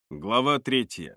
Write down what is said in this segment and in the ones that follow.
Глава 3.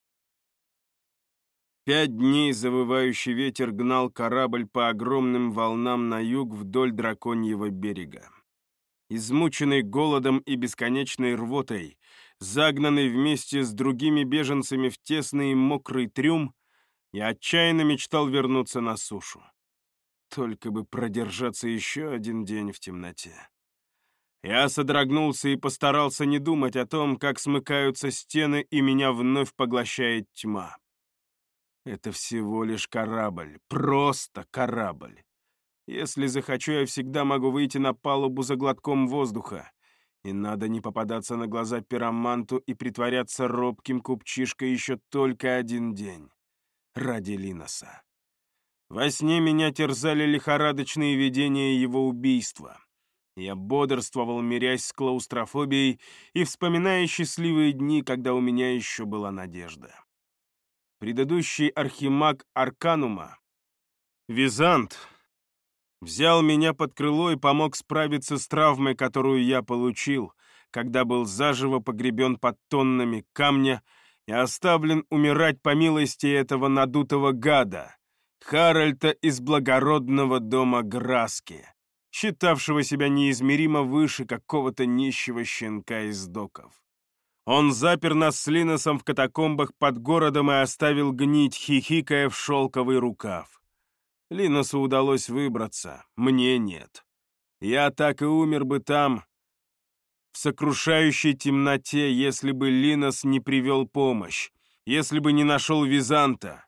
5 дней завывающий ветер гнал корабль по огромным волнам на юг вдоль Драконьего берега. Измученный голодом и бесконечной рвотой, загнанный вместе с другими беженцами в тесный и мокрый трюм, я отчаянно мечтал вернуться на сушу. Только бы продержаться еще один день в темноте. Я содрогнулся и постарался не думать о том, как смыкаются стены, и меня вновь поглощает тьма. Это всего лишь корабль, просто корабль. Если захочу, я всегда могу выйти на палубу за глотком воздуха. И надо не попадаться на глаза пироманту и притворяться робким купчишкой еще только один день. Ради Линоса. Во сне меня терзали лихорадочные видения его убийства. Я бодрствовал, мирясь с клаустрофобией и вспоминая счастливые дни, когда у меня еще была надежда. Предыдущий архимаг Арканума, Визант, взял меня под крыло и помог справиться с травмой, которую я получил, когда был заживо погребен под тоннами камня и оставлен умирать по милости этого надутого гада, Харальта из благородного дома Граски, считавшего себя неизмеримо выше какого-то нищего щенка из доков. Он запер нас с Линосом в катакомбах под городом и оставил гнить, хихикая в шелковый рукав. Линосу удалось выбраться, мне нет. Я так и умер бы там, в сокрушающей темноте, если бы Линос не привел помощь, если бы не нашел Византа,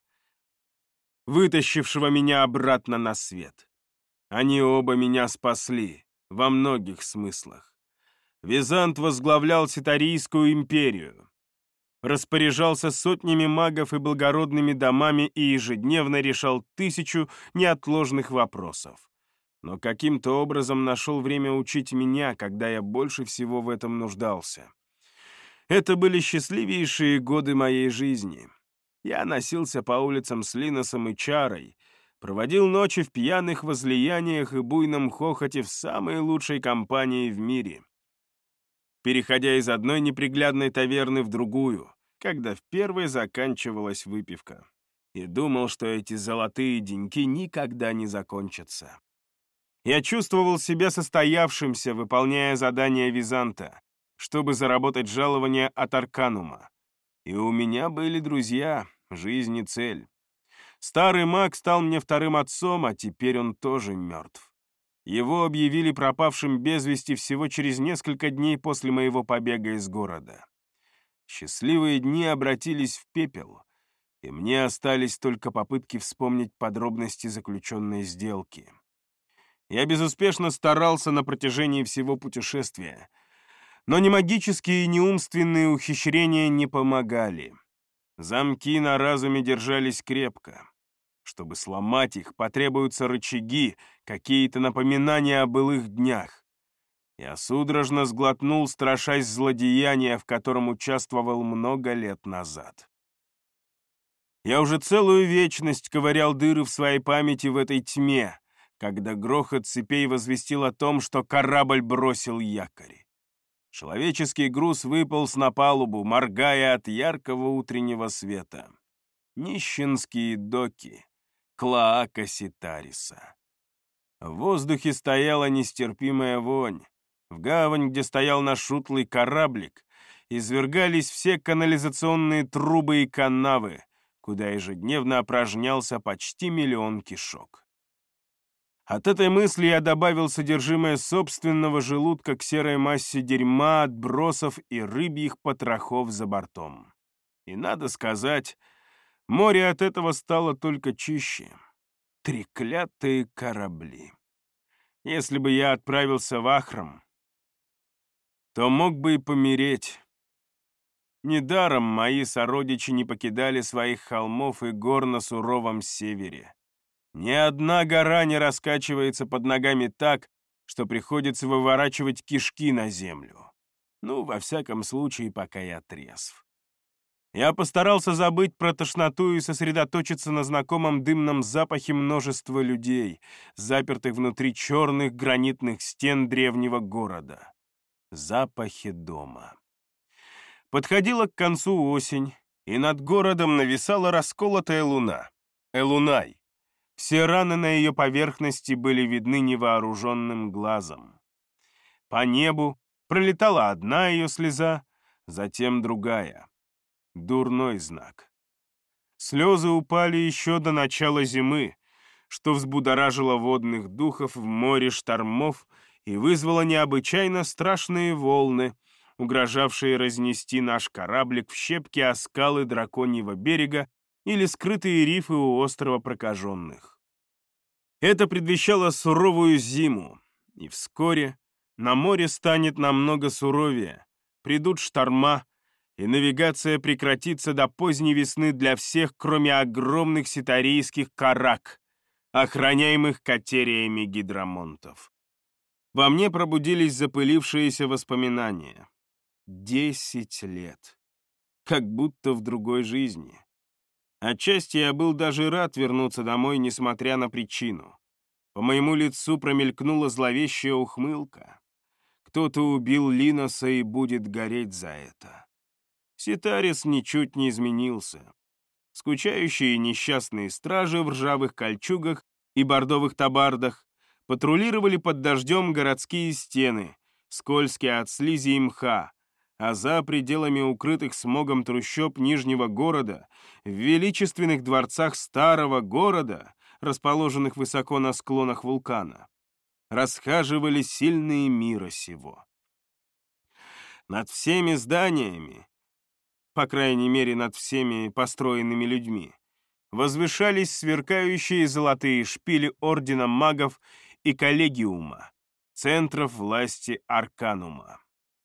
вытащившего меня обратно на свет. Они оба меня спасли, во многих смыслах. Визант возглавлял Ситарийскую империю, распоряжался сотнями магов и благородными домами и ежедневно решал 1000 неотложных вопросов. Но каким-то образом нашел время учить меня, когда я больше всего в этом нуждался. Это были счастливейшие годы моей жизни. Я носился по улицам с Линосом и Чарой, проводил ночи в пьяных возлияниях и буйном хохоте в самой лучшей компании в мире, переходя из одной неприглядной таверны в другую, когда в первой заканчивалась выпивка. И думал, что эти золотые деньки никогда не закончатся. Я чувствовал себя состоявшимся, выполняя задания Византа, чтобы заработать жалование от Арканума. И у меня были друзья, жизнь и цель. Старый маг стал мне вторым отцом, а теперь он тоже мертв. Его объявили пропавшим без вести всего через несколько дней после моего побега из города. Счастливые дни обратились в пепел, и мне остались только попытки вспомнить подробности заключенной сделки. Я безуспешно старался на протяжении всего путешествия, но ни магические, ни умственные ухищрения не помогали. Замки на разуме держались крепко. Чтобы сломать их, потребуются рычаги, какие-то напоминания о былых днях. Я судорожно сглотнул, страшась злодеяния, в котором участвовал много лет назад. Я уже целую вечность ковырял дыры в своей памяти в этой тьме, когда грохот цепей возвестил о том, что корабль бросил якорь. Человеческий груз выполз на палубу, моргая от яркого утреннего света. Нищенские доки. Клоака Ситариса. В воздухе стояла нестерпимая вонь. В гавань, где стоял наш утлый кораблик, извергались все канализационные трубы и канавы, куда ежедневно опорожнялся почти 1 000 000 кишок. От этой мысли я добавил содержимое собственного желудка к серой массе дерьма, отбросов и рыбьих потрохов за бортом. И, надо сказать, море от этого стало только чище. Треклятые корабли. Если бы я отправился в Ахрам, то мог бы и помереть. Недаром мои сородичи не покидали своих холмов и гор на суровом севере. Ни одна гора не раскачивается под ногами так, что приходится выворачивать кишки на землю. Ну, во всяком случае, пока я трезв. Я постарался забыть про тошноту и сосредоточиться на знакомом дымном запахе множества людей, запертых внутри черных гранитных стен древнего города. Запахе дома. Подходила к концу осень, и над городом нависала расколотая луна. Элунай. Все раны на ее поверхности были видны невооруженным глазом. По небу пролетала одна ее слеза, затем другая. Дурной знак. Слезы упали еще до начала зимы, что взбудоражило водных духов в море штормов и вызвало необычайно страшные волны, угрожавшие разнести наш кораблик в щепки о скалы драконьего берега или скрытые рифы у острова Прокаженных. Это предвещало суровую зиму, и вскоре на море станет намного суровее, придут шторма, и навигация прекратится до поздней весны для всех, кроме огромных ситарийских карак, охраняемых катериями гидромонтов. Во мне пробудились запылившиеся воспоминания. 10 лет. Как будто в другой жизни. Отчасти я был даже рад вернуться домой, несмотря на причину. По моему лицу промелькнула зловещая ухмылка. Кто-то убил Линоса и будет гореть за это. Ситарис ничуть не изменился. Скучающие несчастные стражи в ржавых кольчугах и бордовых табардах патрулировали под дождем городские стены, скользкие от слизи и мха, а за пределами укрытых смогом трущоб Нижнего города, в величественных дворцах старого города, расположенных высоко на склонах вулкана, расхаживали сильные мира сего. Над всеми зданиями, по крайней мере над всеми построенными людьми, возвышались сверкающие золотые шпили Ордена Магов и Коллегиума, центров власти Арканума.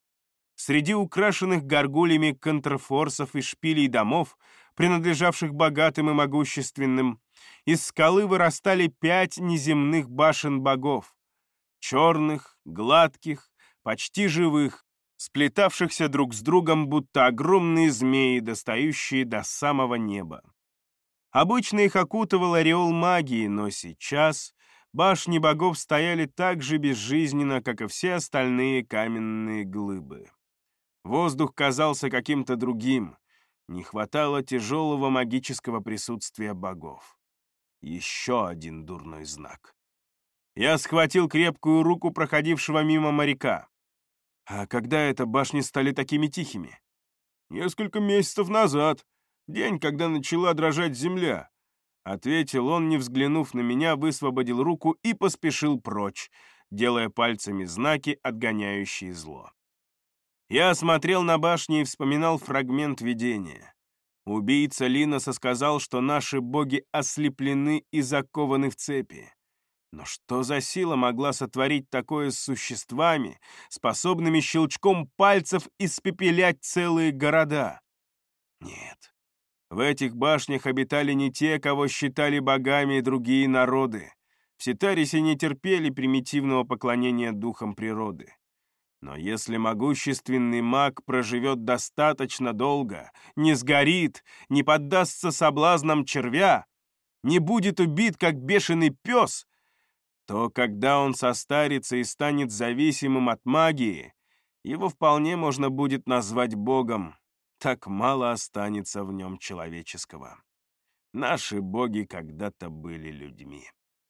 Среди украшенных горгульями контрфорсов и шпилей домов, принадлежавших богатым и могущественным, из скалы вырастали 5 неземных башен богов, черных, гладких, почти живых, сплетавшихся друг с другом, будто огромные змеи, достающие до самого неба. Обычно их окутывал ореол магии, но сейчас башни богов стояли так же безжизненно, как и все остальные каменные глыбы. Воздух казался каким-то другим, не хватало тяжелого магического присутствия богов. Еще один дурной знак. Я схватил крепкую руку проходившего мимо моряка. А когда это башни стали такими тихими? Несколько месяцев назад, день, когда начала дрожать земля, ответил он, не взглянув на меня, высвободил руку и поспешил прочь, делая пальцами знаки, отгоняющие зло. Я смотрел на башни и вспоминал фрагмент видения. Убийца Линоса сказал, что наши боги ослеплены и закованы в цепи. Но что за сила могла сотворить такое с существами, способными щелчком пальцев испепелять целые города? Нет, в этих башнях обитали не те, кого считали богами и другие народы. В Ситарисе не терпели примитивного поклонения духам природы. Но если могущественный маг проживет достаточно долго, не сгорит, не поддастся соблазнам червя, не будет убит, как бешеный пес, то когда он состарится и станет зависимым от магии, его вполне можно будет назвать богом, так мало останется в нем человеческого. Наши боги когда-то были людьми.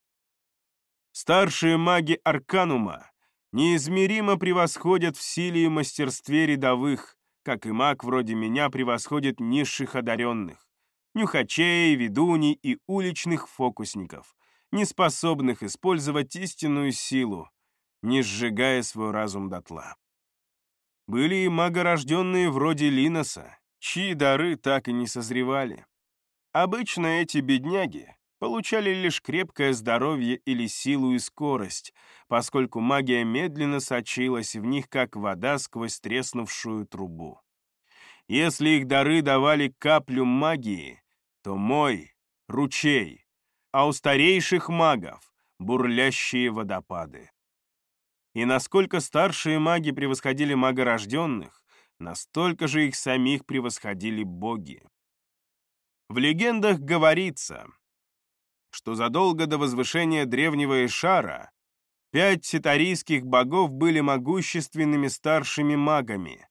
Старшие маги Арканума неизмеримо превосходят в силе и мастерстве рядовых, как и маг вроде меня превосходит низших одаренных, нюхачей, ведуней и уличных фокусников, не способных использовать истинную силу, не сжигая свой разум дотла. Были и магорожденные вроде Линоса, чьи дары так и не созревали. Обычно эти бедняги получали лишь крепкое здоровье или силу и скорость, поскольку магия медленно сочилась в них, как вода сквозь треснувшую трубу. Если их дары давали каплю магии, то мой — ручей, а у старейших магов — бурлящие водопады. И насколько старшие маги превосходили магорожденных, настолько же их самих превосходили боги. В легендах говорится, что задолго до возвышения древнего Эшара 5 ситарийских богов были могущественными старшими магами,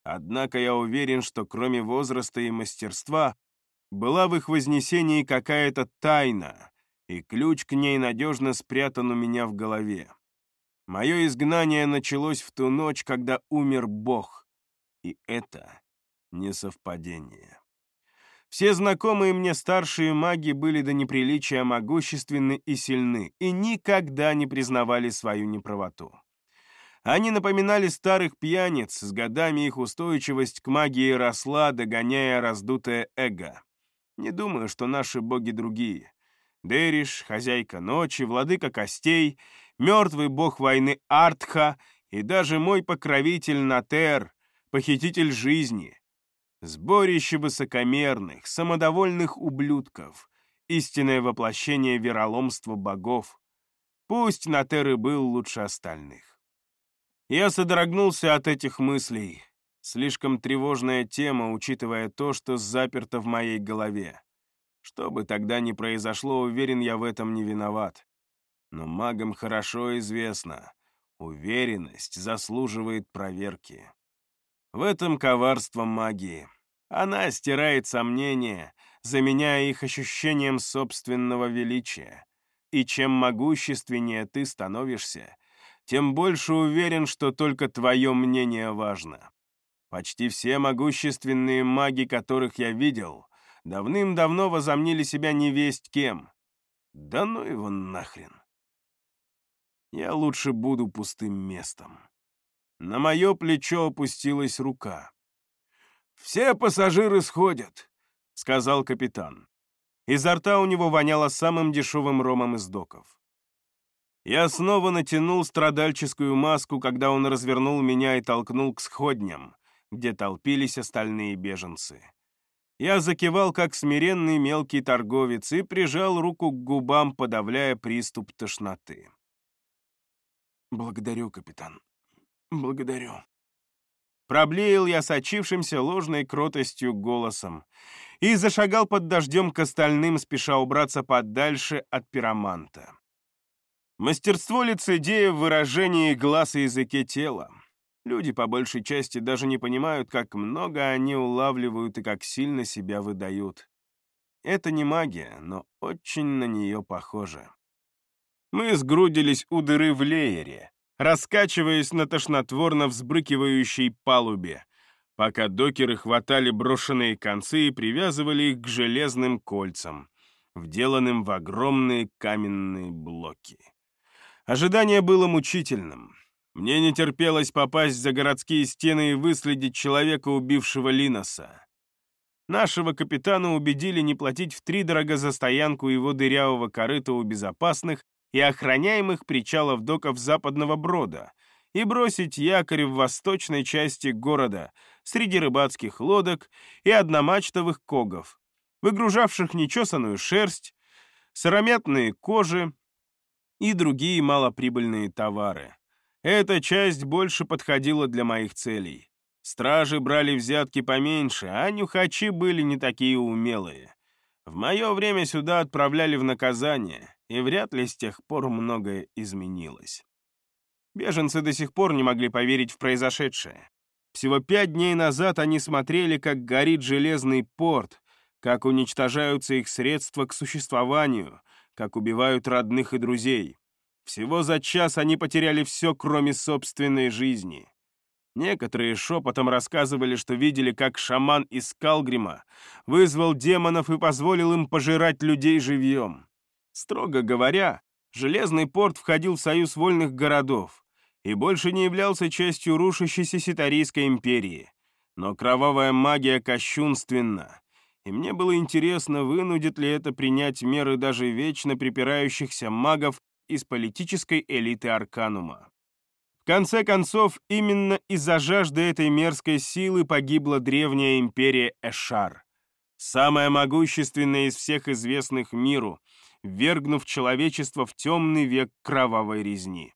Однако я уверен, что кроме возраста и мастерства была в их вознесении какая-то тайна, и ключ к ней надежно спрятан у меня в голове. Мое изгнание началось в ту ночь, когда умер Бог, и это не совпадение. Все знакомые мне старшие маги были до неприличия могущественны и сильны, и никогда не признавали свою неправоту. Они напоминали старых пьяниц, с годами их устойчивость к магии росла, догоняя раздутое эго. Не думаю, что наши боги другие. Дэриш, хозяйка ночи, владыка костей, мертвый бог войны Артха и даже мой покровитель Натер, похититель жизни. Сборище высокомерных, самодовольных ублюдков, истинное воплощение вероломства богов. Пусть Натер и был лучше остальных. Я содрогнулся от этих мыслей. Слишком тревожная тема, учитывая то, что заперто в моей голове. Что бы тогда ни произошло, уверен, я в этом не виноват. Но магам хорошо известно, уверенность заслуживает проверки. В этом коварство магии. Она стирает сомнения, заменяя их ощущением собственного величия. И чем могущественнее ты становишься, тем больше уверен, что только твое мнение важно. Почти все могущественные маги, которых я видел, давным-давно возомнили себя невесть кем. Да ну его нахрен. Я лучше буду пустым местом. На мое плечо опустилась рука. «Все пассажиры сходят», — сказал капитан. Изо рта у него воняло самым дешевым ромом из доков. Я снова натянул страдальческую маску, когда он развернул меня и толкнул к сходням, где толпились остальные беженцы. Я закивал, как смиренный мелкий торговец, и прижал руку к губам, подавляя приступ тошноты. «Благодарю, капитан. Благодарю». Проблеял я сочившимся ложной кротостью голосом и зашагал под дождем к остальным, спеша убраться подальше от пироманта. Мастерство лицедея в выражении глаз и языке тела. Люди по большей части даже не понимают, как много они улавливают и как сильно себя выдают. Это не магия, но очень на нее похоже. Мы сгрудились у дыры в леере, раскачиваясь на тошнотворно взбрыкивающей палубе, пока докеры хватали брошенные концы и привязывали их к железным кольцам, вделанным в огромные каменные блоки. Ожидание было мучительным. Мне не терпелось попасть за городские стены и выследить человека, убившего Линоса. Нашего капитана убедили не платить втридорога за стоянку его дырявого корыта у безопасных и охраняемых причалов доков Западного Брода и бросить якорь в восточной части города среди рыбацких лодок и одномачтовых когов, выгружавших нечесанную шерсть, сыромятные кожи и другие малоприбыльные товары. Эта часть больше подходила для моих целей. Стражи брали взятки поменьше, а нюхачи были не такие умелые. В мое время сюда отправляли в наказание, и вряд ли с тех пор многое изменилось. Беженцы до сих пор не могли поверить в произошедшее. Всего 5 дней назад они смотрели, как горит железный порт, как уничтожаются их средства к существованию, как убивают родных и друзей. Всего за час они потеряли все, кроме собственной жизни. Некоторые шепотом рассказывали, что видели, как шаман из Скалгрима вызвал демонов и позволил им пожирать людей живьем. Строго говоря, Железный порт входил в союз вольных городов и больше не являлся частью рушащейся Ситарийской империи. Но кровавая магия кощунственна, и мне было интересно, вынудит ли это принять меры даже вечно припирающихся магов из политической элиты Арканума. В конце концов, именно из-за жажды этой мерзкой силы погибла древняя империя Эшар, самая могущественная из всех известных миру, ввергнув человечество в темный век кровавой резни.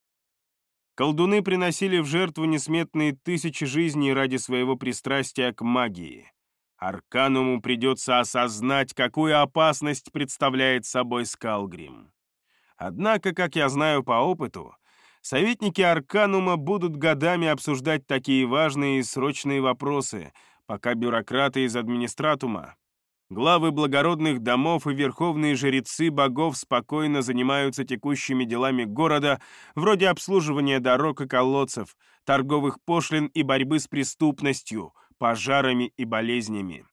Колдуны приносили в жертву несметные тысячи жизней ради своего пристрастия к магии. Аркануму придется осознать, какую опасность представляет собой Скалгрим. Однако, как я знаю по опыту, Советники Арканума будут годами обсуждать такие важные и срочные вопросы, пока бюрократы из администратума, главы благородных домов и верховные жрецы богов спокойно занимаются текущими делами города, вроде обслуживания дорог и колодцев, торговых пошлин и борьбы с преступностью, пожарами и болезнями.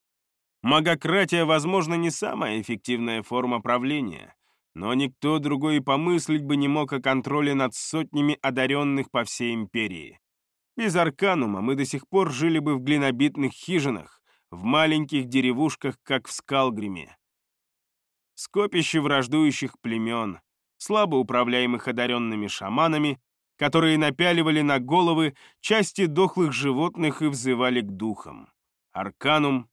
Магократия, возможно, не самая эффективная форма правления, но никто другой и помыслить бы не мог о контроле над сотнями одаренных по всей империи. Без Арканума мы до сих пор жили бы в глинобитных хижинах, в маленьких деревушках, как в Скалгриме. Скопище враждующих племен, слабо управляемых одаренными шаманами, которые напяливали на головы части дохлых животных и взывали к духам. Арканум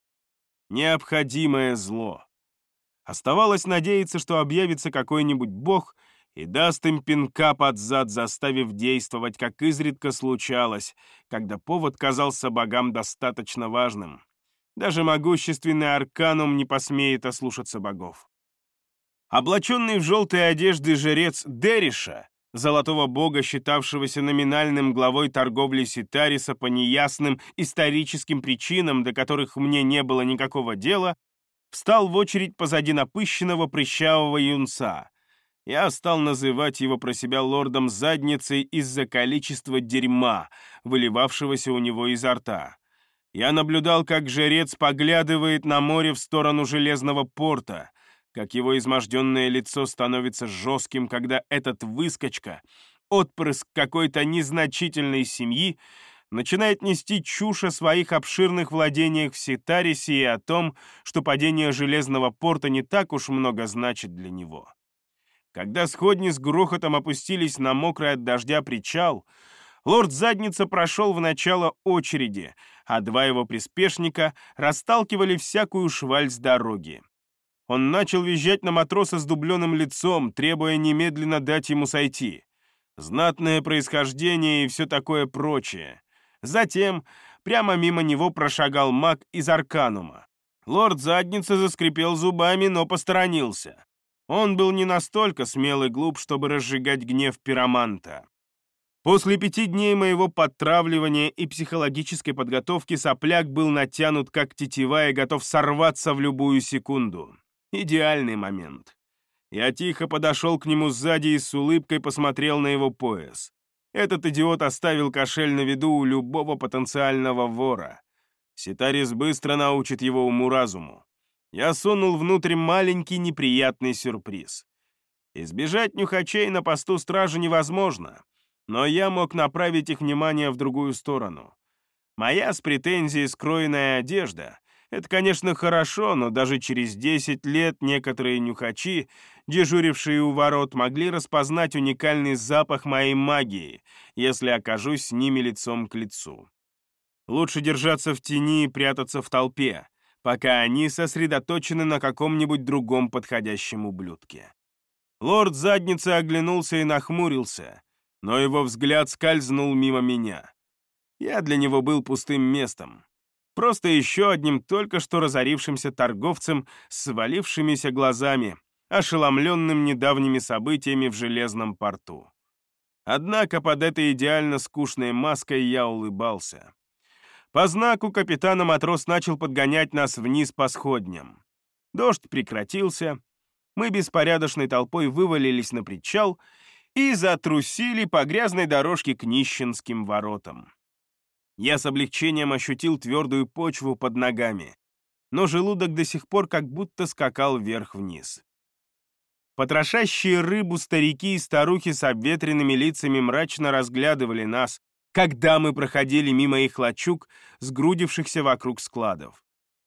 — необходимое зло. Оставалось надеяться, что объявится какой-нибудь бог и даст им пинка под зад, заставив действовать, как изредка случалось, когда повод казался богам достаточно важным. Даже могущественный Арканум не посмеет ослушаться богов. Облаченный в желтые одежды жрец Дериша, золотого бога, считавшегося номинальным главой торговли Ситариса по неясным историческим причинам, до которых мне не было никакого дела, встал в очередь позади напыщенного прыщавого юнца. Я стал называть его про себя лордом задницей из-за количества дерьма, выливавшегося у него изо рта. Я наблюдал, как жрец поглядывает на море в сторону Железного порта, как его изможденное лицо становится жестким, когда этот выскочка, отпрыск какой-то незначительной семьи, начинает нести чушь о своих обширных владениях в Ситарисе и о том, что падение Железного порта не так уж много значит для него. Когда сходни с грохотом опустились на мокрый от дождя причал, лорд Задница прошел в начало очереди, а два его приспешника расталкивали всякую шваль с дороги. Он начал визжать на матроса с дубленым лицом, требуя немедленно дать ему сойти. Знатное происхождение и все такое прочее. Затем прямо мимо него прошагал маг из Арканума. Лорд Задница заскрипел зубами, но посторонился. Он был не настолько смел и глуп, чтобы разжигать гнев пироманта. После 5 дней моего подтравливания и психологической подготовки сопляк был натянут как тетива и готов сорваться в любую секунду. Идеальный момент. Я тихо подошел к нему сзади и с улыбкой посмотрел на его пояс. Этот идиот оставил кошель на виду у любого потенциального вора. Ситарис быстро научит его уму-разуму. Я сунул внутрь маленький неприятный сюрприз. Избежать нюхачей на посту стражи невозможно, но я мог направить их внимание в другую сторону. Моя с претензией скроенная одежда — это, конечно, хорошо, но даже через 10 лет некоторые нюхачи, дежурившие у ворот, могли распознать уникальный запах моей магии, если окажусь с ними лицом к лицу. Лучше держаться в тени и прятаться в толпе, пока они сосредоточены на каком-нибудь другом подходящем ублюдке. Лорд Задница оглянулся и нахмурился, но его взгляд скользнул мимо меня. Я для него был пустым местом. Просто еще одним только что разорившимся торговцем с свалившимися глазами, ошеломленным недавними событиями в Железном порту. Однако под этой идеально скучной маской я улыбался. По знаку капитана матрос начал подгонять нас вниз по сходням. Дождь прекратился, мы беспорядочной толпой вывалились на причал и затрусили по грязной дорожке к Нищенским воротам. Я с облегчением ощутил твердую почву под ногами, но желудок до сих пор как будто скакал вверх-вниз. Потрошащие рыбу старики и старухи с обветренными лицами мрачно разглядывали нас, когда мы проходили мимо их лачуг, сгрудившихся вокруг складов.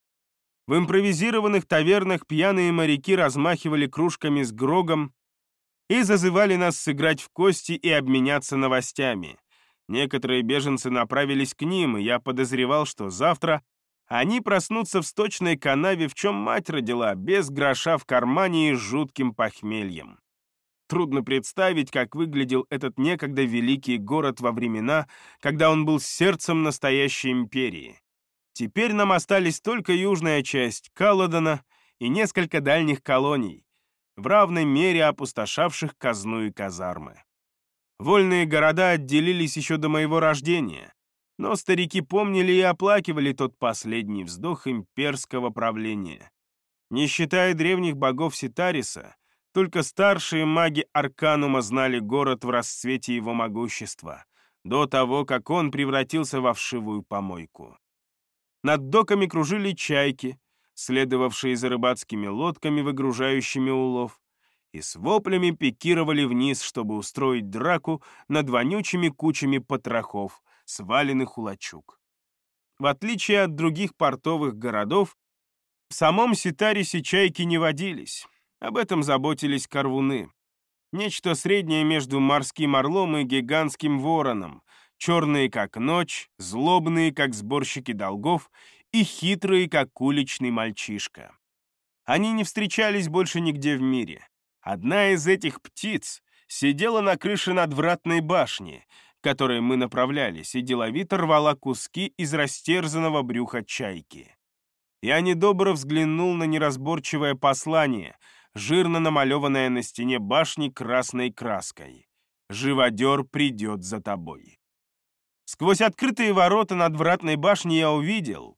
В импровизированных тавернах пьяные моряки размахивали кружками с грогом и зазывали нас сыграть в кости и обменяться новостями. Некоторые беженцы направились к ним, и я подозревал, что завтра они проснутся в сточной канаве, в чем мать родила, без гроша в кармане и с жутким похмельем. Трудно представить, как выглядел этот некогда великий город во времена, когда он был сердцем настоящей империи. Теперь нам остались только южная часть Калладона и несколько дальних колоний, в равной мере опустошавших казну и казармы. Вольные города отделились еще до моего рождения, но старики помнили и оплакивали тот последний вздох имперского правления. Не считая древних богов Ситариса, только старшие маги Арканума знали город в расцвете его могущества, до того, как он превратился во вшивую помойку. Над доками кружили чайки, следовавшие за рыбацкими лодками, выгружающими улов, и с воплями пикировали вниз, чтобы устроить драку над вонючими кучами потрохов, сваленных у лачуг. В отличие от других портовых городов, в самом Ситарисе чайки не водились. Об этом заботились карвуны. Нечто среднее между морским орлом и гигантским вороном, черные как ночь, злобные как сборщики долгов и хитрые как уличный мальчишка. Они не встречались больше нигде в мире. Одна из этих птиц сидела на крыше надвратной башни, к которой мы направлялись, и деловито рвала куски из растерзанного брюха чайки. Я недобро взглянул на неразборчивое послание, жирно намалеванное на стене башни красной краской. «Живодер придет за тобой». Сквозь открытые ворота надвратной башни я увидел,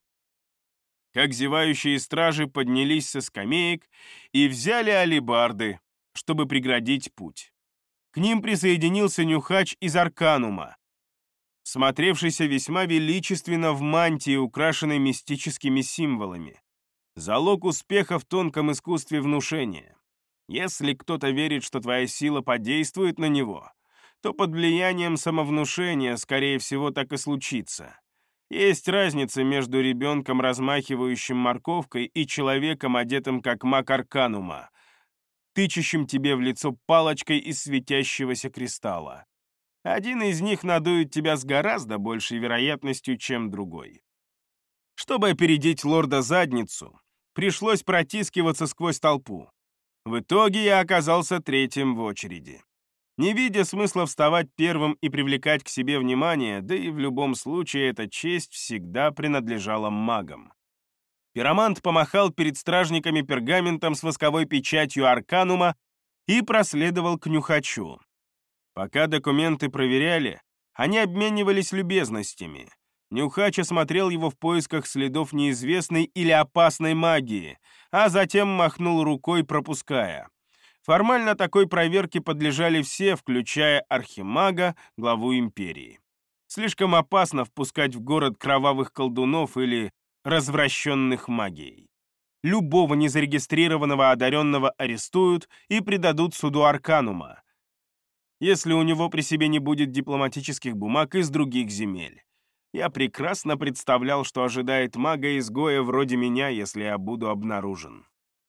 как зевающие стражи поднялись со скамеек и взяли алебарды, чтобы преградить путь. К ним присоединился нюхач из Арканума, смотревшийся весьма величественно в мантии, украшенной мистическими символами. Залог успеха в тонком искусстве внушения. Если кто-то верит, что твоя сила подействует на него, то под влиянием самовнушения, скорее всего, так и случится. Есть разница между ребенком, размахивающим морковкой, и человеком, одетым как маг Арканума, тычущим тебе в лицо палочкой из светящегося кристалла. Один из них надует тебя с гораздо большей вероятностью, чем другой. Чтобы опередить лорда Задницу, пришлось протискиваться сквозь толпу. В итоге я оказался третьим в очереди. Не видя смысла вставать первым и привлекать к себе внимание, да и в любом случае эта честь всегда принадлежала магам. Пиромант помахал перед стражниками пергаментом с восковой печатью Арканума и проследовал к нюхачу. Пока документы проверяли, они обменивались любезностями. Нюхач осмотрел его в поисках следов неизвестной или опасной магии, а затем махнул рукой, пропуская. Формально такой проверке подлежали все, включая архимага, главу империи. Слишком опасно впускать в город кровавых колдунов или развращенных магией. Любого незарегистрированного одаренного арестуют и предадут суду Арканума, если у него при себе не будет дипломатических бумаг из других земель. Я прекрасно представлял, что ожидает мага-изгоя вроде меня, если я буду обнаружен.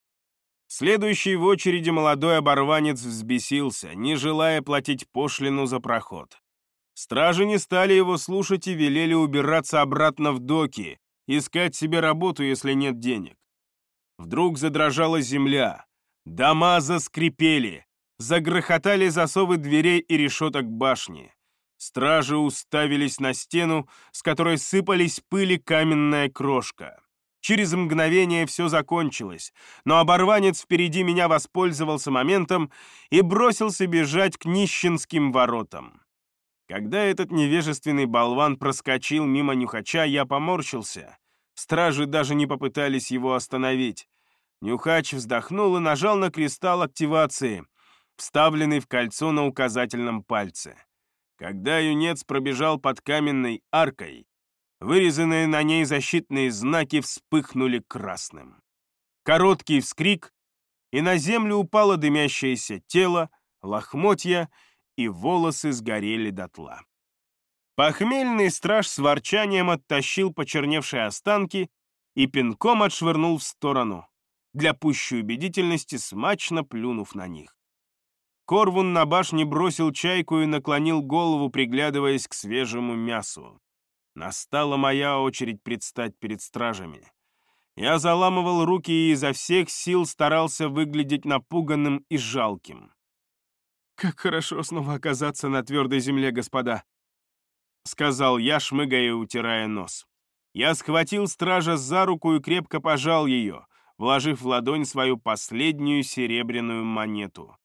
Следующий в очереди молодой оборванец взбесился, не желая платить пошлину за проход. Стражи не стали его слушать и велели убираться обратно в доки, искать себе работу, если нет денег. Вдруг задрожала земля, дома заскрипели, загрохотали засовы дверей и решеток башни. Стражи уставились на стену, с которой сыпались пыль и каменная крошка. Через мгновение все закончилось, но оборванец впереди меня воспользовался моментом и бросился бежать к нищенским воротам. Когда этот невежественный болван проскочил мимо нюхача, я поморщился. Стражи даже не попытались его остановить. Нюхач вздохнул и нажал на кристалл активации, вставленный в кольцо на указательном пальце. Когда юнец пробежал под каменной аркой, вырезанные на ней защитные знаки вспыхнули красным. Короткий вскрик, и на землю упало дымящееся тело, лохмотья, и волосы сгорели дотла. Похмельный страж с ворчанием оттащил почерневшие останки и пинком отшвырнул в сторону, для пущей убедительности смачно плюнув на них. Корвун на башне бросил чайку и наклонил голову, приглядываясь к свежему мясу. Настала моя очередь предстать перед стражами. Я заламывал руки и изо всех сил старался выглядеть напуганным и жалким. «Как хорошо снова оказаться на твердой земле, господа», — сказал я, шмыгая и утирая нос. Я схватил стража за руку и крепко пожал ее, вложив в ладонь свою последнюю серебряную монету.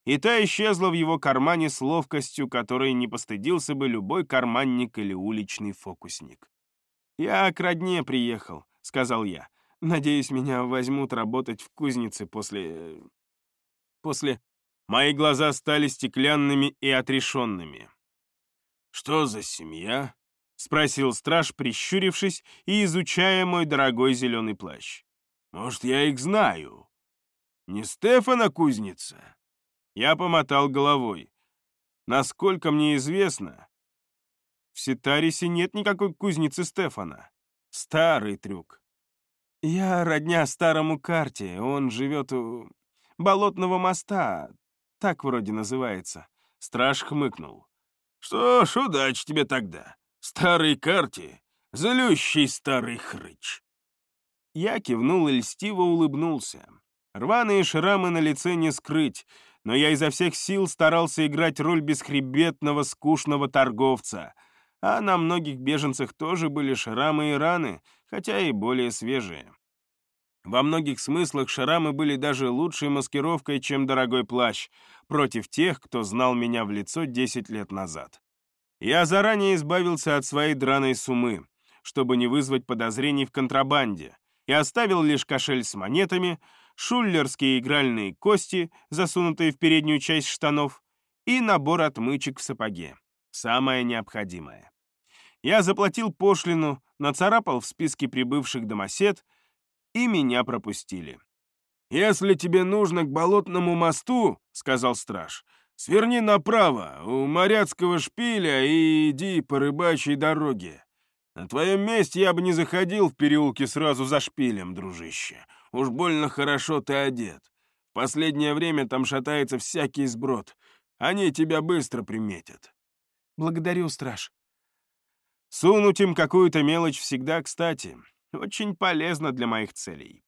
и та исчезла в его кармане с ловкостью, которой не постыдился бы любой карманник или уличный фокусник. «Я к родне приехал», — сказал я. «Надеюсь, меня возьмут работать в кузнице после...» Мои глаза стали стеклянными и отрешенными. «Что за семья?» — спросил страж, прищурившись и изучая мой дорогой зеленый плащ. «Может, я их знаю? Не Стефана кузница?» Я помотал головой. Насколько мне известно, в Ситарисе нет никакой кузницы Стефана. Старый трюк. Я родня старому карте, он живет у Болотного моста, так вроде называется. Страж хмыкнул. Что ж, удачи тебе тогда. Старой карте, злющий старый хрыч. Я кивнул и льстиво улыбнулся. Рваные шрамы на лице не скрыть, но я изо всех сил старался играть роль бесхребетного, скучного торговца, а на многих беженцах тоже были шрамы и раны, хотя и более свежие. Во многих смыслах шрамы были даже лучшей маскировкой, чем дорогой плащ, против тех, кто знал меня в лицо 10 лет назад. Я заранее избавился от своей драной суммы, чтобы не вызвать подозрений в контрабанде, и оставил лишь кошель с монетами, шуллерские игральные кости, засунутые в переднюю часть штанов, и набор отмычек в сапоге. Самое необходимое. Я заплатил пошлину, нацарапал в списке прибывших домосед, и меня пропустили. «Если тебе нужно к Болотному мосту, — сказал страж, — сверни направо, у Моряцкого шпиля и иди по рыбачьей дороге. На твоем месте я бы не заходил в переулки сразу за шпилем, дружище. Уж больно хорошо ты одет. В последнее время там шатается всякий сброд. Они тебя быстро приметят». «Благодарю, страж». Сунуть им какую-то мелочь всегда кстати. Очень полезно для моих целей.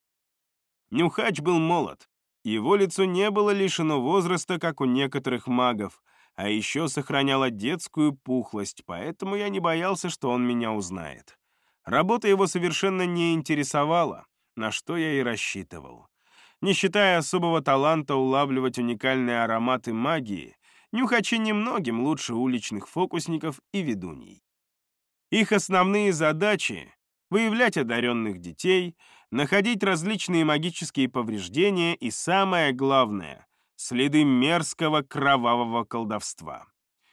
Нюхач был молод. Его лицо не было лишено возраста, как у некоторых магов, а еще сохраняло детскую пухлость, поэтому я не боялся, что он меня узнает. Работа его совершенно не интересовала, на что я и рассчитывал. Не считая особого таланта улавливать уникальные ароматы магии, нюхачи немногим лучше уличных фокусников и ведуней. Их основные задачи — выявлять одаренных детей, находить различные магические повреждения и, самое главное, следы мерзкого кровавого колдовства.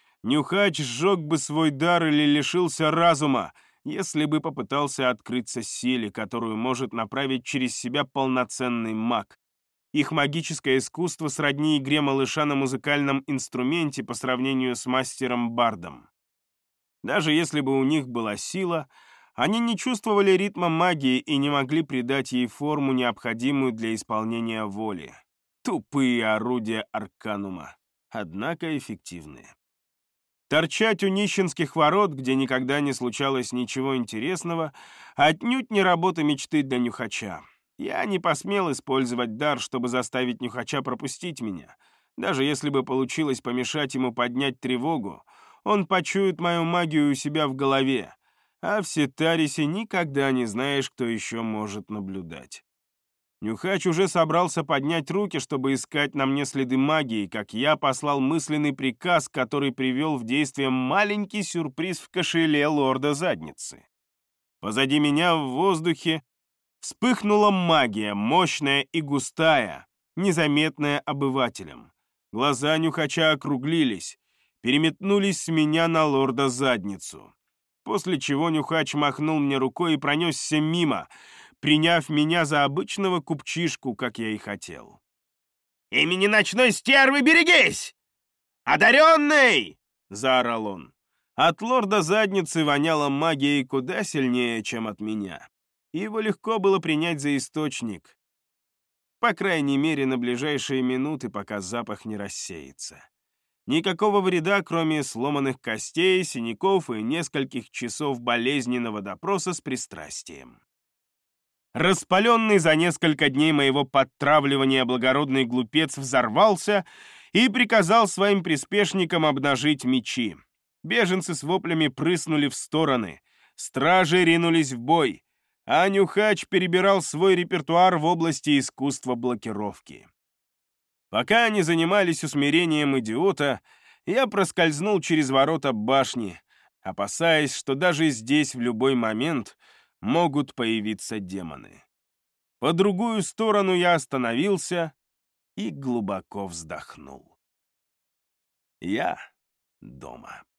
Нюхач сжег бы свой дар или лишился разума, если бы попытался открыться силе, которую может направить через себя полноценный маг. Их магическое искусство сродни игре малыша на музыкальном инструменте по сравнению с мастером-бардом. Даже если бы у них была сила, они не чувствовали ритма магии и не могли придать ей форму, необходимую для исполнения воли. Тупые орудия Арканума, однако эффективные. Торчать у нищенских ворот, где никогда не случалось ничего интересного, отнюдь не работа мечты для нюхача. Я не посмел использовать дар, чтобы заставить нюхача пропустить меня. Даже если бы получилось помешать ему поднять тревогу, он почует мою магию у себя в голове, а в Ситарисе никогда не знаешь, кто еще может наблюдать. Нюхач уже собрался поднять руки, чтобы искать на мне следы магии, как я послал мысленный приказ, который привел в действие маленький сюрприз в кошеле лорда Задницы. Позади меня в воздухе вспыхнула магия, мощная и густая, незаметная обывателям. Глаза Нюхача округлились, переметнулись с меня на лорда Задницу. После чего Нюхач махнул мне рукой и пронесся мимо, приняв меня за обычного купчишку, как я и хотел. «Имени ночной стервы берегись! Одаренный!» — заорал он. От лорда Задницы воняло магией куда сильнее, чем от меня. Его легко было принять за источник. По крайней мере, на ближайшие минуты, пока запах не рассеется. Никакого вреда, кроме сломанных костей, синяков и нескольких часов болезненного допроса с пристрастием. Распаленный за несколько дней моего подтравливания благородный глупец взорвался и приказал своим приспешникам обнажить мечи. Беженцы с воплями прыснули в стороны, стражи ринулись в бой, а Нюхач перебирал свой репертуар в области искусства блокировки. Пока они занимались усмирением идиота, я проскользнул через ворота башни, опасаясь, что даже здесь в любой момент могут появиться демоны. По другую сторону я остановился и глубоко вздохнул. Я дома.